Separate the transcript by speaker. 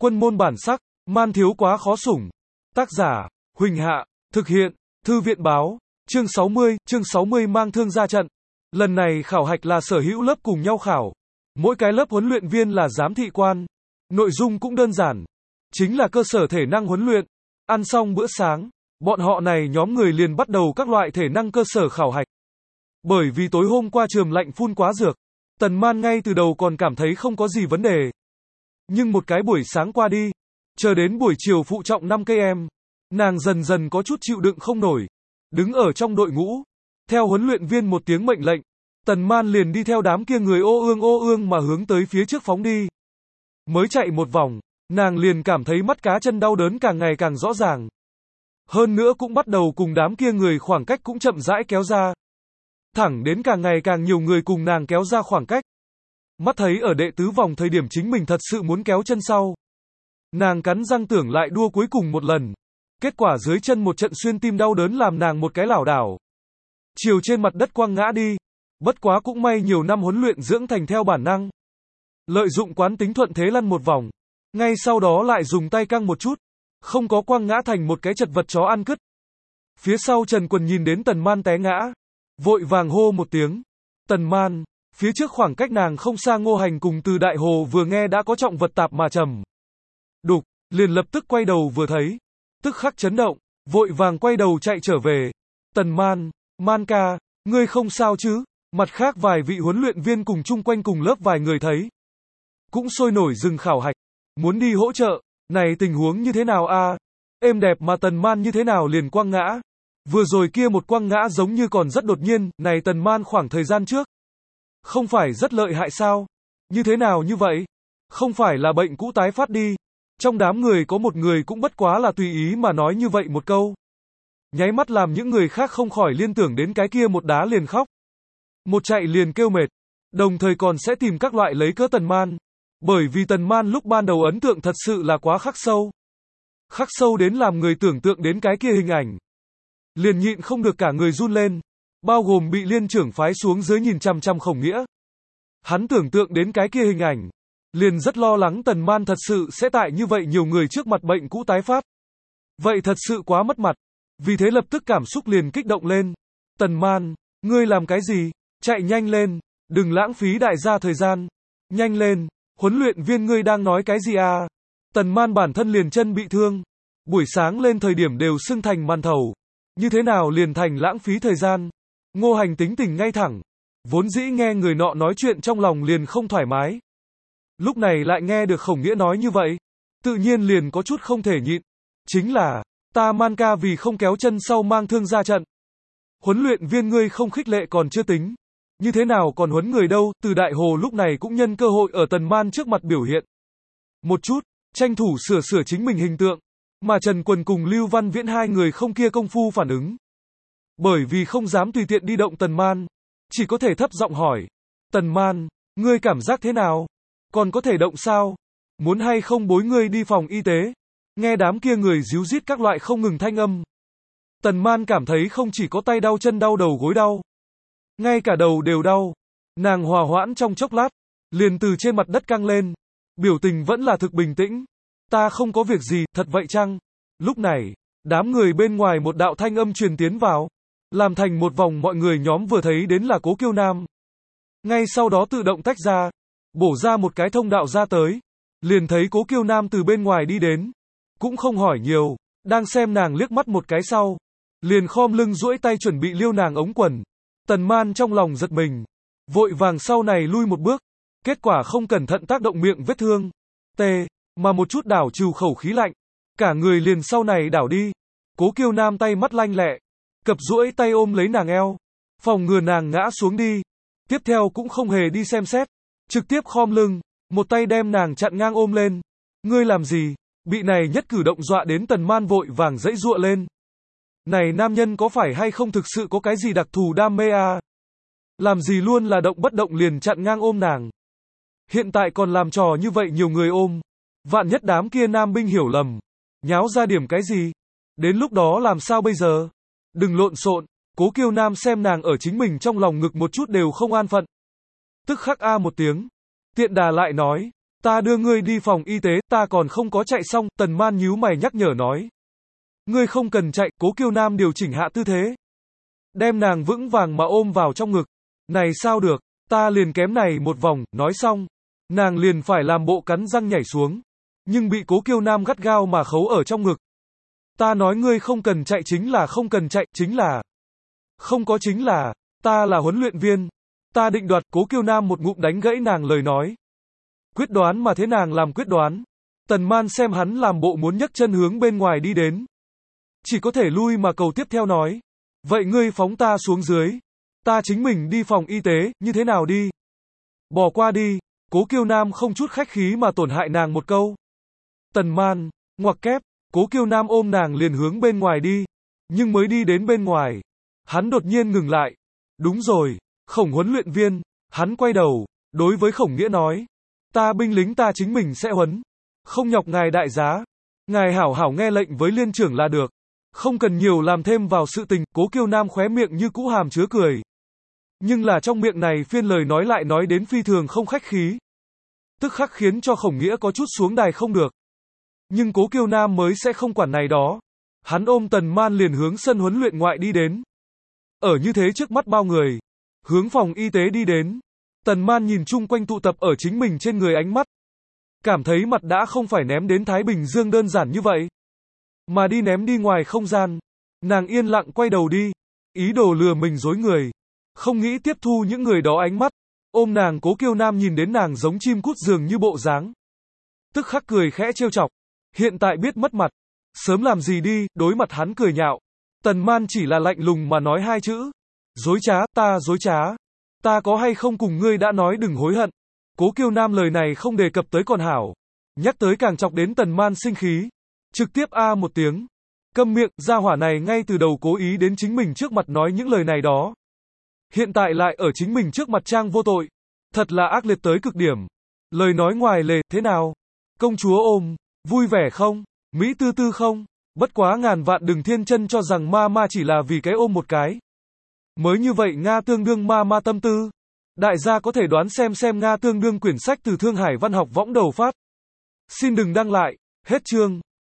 Speaker 1: Quân môn bản sắc, man thiếu quá khó sủng. Tác giả, Huỳnh Hạ, thực hiện, Thư viện báo, chương 60 mang thương ra trận. Lần này khảo hạch là sở hữu lớp cùng nhau khảo. Mỗi cái lớp huấn luyện viên là giám thị quan. Nội dung cũng đơn giản. Chính là cơ sở thể năng huấn luyện. Ăn xong bữa sáng, bọn họ này nhóm người liền bắt đầu các loại thể năng cơ sở khảo hạch. Bởi vì tối hôm qua trường lạnh phun quá dược, Tần Man ngay từ đầu còn cảm thấy không có gì vấn đề. Nhưng một cái buổi sáng qua đi, chờ đến buổi chiều phụ trọng 5 cây em, nàng dần dần có chút chịu đựng không nổi. Đứng ở trong đội ngũ, theo huấn luyện viên một tiếng mệnh lệnh, Tần Man liền đi theo đám kia người ô ương mà hướng tới phía trước phóng đi. Mới chạy một vòng, nàng liền cảm thấy mắt cá chân đau đớn càng ngày càng rõ ràng. Hơn nữa cũng bắt đầu cùng đám kia người khoảng cách cũng chậm rãi kéo ra. Thẳng đến càng ngày càng nhiều người cùng nàng kéo ra khoảng cách. Mắt thấy ở đệ tứ vòng thời điểm chính mình thật sự muốn kéo chân sau. Nàng cắn răng tưởng lại đua cuối cùng một lần. Kết quả dưới chân một trận xuyên tim đau đớn làm nàng một cái lảo đảo. Chiều trên mặt đất quăng ngã đi. Bất quá cũng may nhiều năm huấn luyện dưỡng thành theo bản năng. Lợi dụng quán tính thuận thế lăn một vòng. Ngay sau đó lại dùng tay căng một chút. Không có quăng ngã thành một cái chật vật chó ăn cứt. Phía sau Trần Quần nhìn đến Tần Man té ngã. Vội vàng hô một tiếng. Tần Man. Phía trước khoảng cách nàng không xa Ngô Hành cùng Từ Đại Hồ vừa nghe đã có trọng vật tạp mà trầm. Đục, liền lập tức quay đầu vừa thấy. Tức khắc chấn động, vội vàng quay đầu chạy trở về. Tần Man, Man ca, ngươi không sao chứ? Mặt khác vài vị huấn luyện viên cùng chung quanh cùng lớp vài người thấy. Cũng sôi nổi dừng khảo hạch. Muốn đi hỗ trợ, này tình huống như thế nào a? Êm đẹp mà Tần Man như thế nào liền quăng ngã? Vừa rồi kia một quăng ngã giống như còn rất đột nhiên, này Tần Man khoảng thời gian trước. Không phải rất lợi hại sao? Như thế nào như vậy? Không phải là bệnh cũ tái phát đi. Trong đám người có một người cũng bất quá là tùy ý mà nói như vậy một câu. Nháy mắt làm những người khác không khỏi liên tưởng đến cái kia một đá liền khóc. Một chạy liền kêu mệt. Đồng thời còn sẽ tìm các loại lấy cớ Tần Man. Bởi vì Tần Man lúc ban đầu ấn tượng thật sự là quá khắc sâu. Khắc sâu đến làm người tưởng tượng đến cái kia hình ảnh. Liền nhịn không được cả người run lên. Bao gồm bị liên trưởng phái xuống dưới nhìn chằm chằm Khổng Nghĩa. Hắn tưởng tượng đến cái kia hình ảnh. Liền rất lo lắng Tần Man thật sự sẽ tại như vậy nhiều người trước mặt bệnh cũ tái phát. Vậy thật sự quá mất mặt. Vì thế lập tức cảm xúc liền kích động lên. Tần Man, ngươi làm cái gì? Chạy nhanh lên. Đừng lãng phí đại gia thời gian. Nhanh lên. Huấn luyện viên ngươi đang nói cái gì à? Tần Man bản thân liền chân bị thương. Buổi sáng lên thời điểm đều sưng thành màn thầu. Như thế nào liền thành lãng phí thời gian? Ngô Hành tính tình ngay thẳng. Vốn dĩ nghe người nọ nói chuyện trong lòng liền không thoải mái. Lúc này lại nghe được Khổng Nghĩa nói như vậy. Tự nhiên liền có chút không thể nhịn. Chính là, ta Man ca vì không kéo chân sau mang thương ra trận. Huấn luyện viên ngươi không khích lệ còn chưa tính. Như thế nào còn huấn người đâu? Từ Đại Hồ lúc này cũng nhân cơ hội ở Tần Man trước mặt biểu hiện. Một chút, tranh thủ sửa chính mình hình tượng. Mà Trần Quần cùng Lưu Văn Viễn hai người không kia công phu phản ứng. Bởi vì không dám tùy tiện đi động Tần Man. Chỉ có thể thấp giọng hỏi. Tần Man, ngươi cảm giác thế nào? Còn có thể động sao? Muốn hay không bối ngươi đi phòng y tế? Nghe đám kia người díu dít các loại không ngừng thanh âm. Tần Man cảm thấy không chỉ có tay đau chân đau đầu gối đau. Ngay cả đầu đều đau. Nàng hòa hoãn trong chốc lát. Liền từ trên mặt đất căng lên. Biểu tình vẫn là thực bình tĩnh. Ta không có việc gì, thật vậy chăng? Lúc này, đám người bên ngoài một đạo thanh âm truyền tiến vào. Làm thành một vòng mọi người nhóm vừa thấy đến là Cố Kiêu Nam. Ngay sau đó tự động tách ra. Bổ ra một cái thông đạo ra tới. Liền thấy Cố Kiêu Nam từ bên ngoài đi đến. Cũng không hỏi nhiều. Đang xem nàng liếc mắt một cái sau. Liền khom lưng duỗi tay chuẩn bị liêu nàng ống quần. Tần Man trong lòng giật mình. Vội vàng sau này lui một bước. Kết quả không cẩn thận tác động miệng vết thương. Mà một chút đảo trừ khẩu khí lạnh. Cả người liền sau này đảo đi. Cố Kiêu Nam tay mắt lanh lẹ. Cập duỗi tay ôm lấy nàng eo. Phòng ngừa nàng ngã xuống đi. Tiếp theo cũng không hề đi xem xét. Trực tiếp khom lưng. Một tay đem nàng chặn ngang ôm lên. Ngươi làm gì? Bị này nhất cử động dọa đến Tần Man vội vàng dãy giụa lên. Này nam nhân có phải hay không thực sự có cái gì đặc thù đam mê à? Làm gì luôn là động bất động liền chặn ngang ôm nàng. Hiện tại còn làm trò như vậy nhiều người ôm. Vạn nhất đám kia nam binh hiểu lầm. Nháo ra điểm cái gì? Đến lúc đó làm sao bây giờ? Đừng lộn xộn. Cố Kiêu Nam xem nàng ở chính mình trong lòng ngực một chút đều không an phận. Tức khắc a một tiếng. Tiện đà lại nói. Ta đưa ngươi đi phòng y tế, ta còn không có chạy xong, Tần Man nhíu mày nhắc nhở nói. Ngươi không cần chạy, Cố Kiêu Nam điều chỉnh hạ tư thế. Đem nàng vững vàng mà ôm vào trong ngực. Này sao được, ta liền kém này một vòng, nói xong. Nàng liền phải làm bộ cắn răng nhảy xuống. Nhưng bị Cố Kiêu Nam gắt gao mà khấu ở trong ngực. Ta nói ngươi không cần chạy chính là không cần chạy, chính là. Không có chính là, ta là huấn luyện viên. Ta định đoạt, Cố Kiêu Nam một ngụm đánh gãy nàng lời nói. Quyết đoán mà thế nàng làm quyết đoán. Tần Man xem hắn làm bộ muốn nhấc chân hướng bên ngoài đi đến. Chỉ có thể lui mà cầu tiếp theo nói. Vậy ngươi phóng ta xuống dưới. Ta chính mình đi phòng y tế, như thế nào đi? Bỏ qua đi. Cố Kiêu Nam không chút khách khí mà tổn hại nàng một câu. Tần Man, ngoặc kép, Cố Kiêu Nam ôm nàng liền hướng bên ngoài đi. Nhưng mới đi đến bên ngoài. Hắn đột nhiên ngừng lại. Đúng rồi, Khổng huấn luyện viên. Hắn quay đầu, đối với Khổng Nghĩa nói. Ta binh lính ta chính mình sẽ huấn. Không nhọc ngài đại giá. Ngài hảo hảo nghe lệnh với liên trưởng là được. Không cần nhiều làm thêm vào sự tình. Cố Kiêu Nam khóe miệng như cũ hàm chứa cười. Nhưng là trong miệng này phiên lời nói lại nói đến phi thường không khách khí. Tức khắc khiến cho Khổng Nghĩa có chút xuống đài không được. Nhưng Cố Kiêu Nam mới sẽ không quản này đó. Hắn ôm Tần Man liền hướng sân huấn luyện ngoại đi đến. Ở như thế trước mắt bao người. Hướng phòng y tế đi đến. Tần Man nhìn chung quanh tụ tập ở chính mình trên người ánh mắt. Cảm thấy mặt đã không phải ném đến Thái Bình Dương đơn giản như vậy. Mà đi ném đi ngoài không gian. Nàng yên lặng quay đầu đi. Ý đồ lừa mình dối người. Không nghĩ tiếp thu những người đó ánh mắt. Ôm nàng Cố Kiêu Nam nhìn đến nàng giống chim cút giường như bộ dáng. Tức khắc cười khẽ trêu chọc. Hiện tại biết mất mặt. Sớm làm gì đi, đối mặt hắn cười nhạo. Tần Man chỉ là lạnh lùng mà nói hai chữ. Dối trá, ta dối trá. Ta có hay không cùng ngươi đã nói đừng hối hận. Cố Kiêu Nam lời này không đề cập tới còn hảo. Nhắc tới càng chọc đến Tần Man sinh khí. Trực tiếp a một tiếng. Câm miệng, gia hỏa này ngay từ đầu cố ý đến chính mình trước mặt nói những lời này đó. Hiện tại lại ở chính mình trước mặt trang vô tội. Thật là ác liệt tới cực điểm. Lời nói ngoài lề, thế nào? Công chúa ôm, vui vẻ không? Mỹ tư tư không? Bất quá ngàn vạn đừng thiên chân cho rằng ma chỉ là vì cái ôm một cái. Mới như vậy Nga tương đương ma tâm tư. Đại gia có thể đoán xem Nga tương đương quyển sách từ Thương Hải Văn học võng đầu phát. Xin đừng đăng lại, hết chương.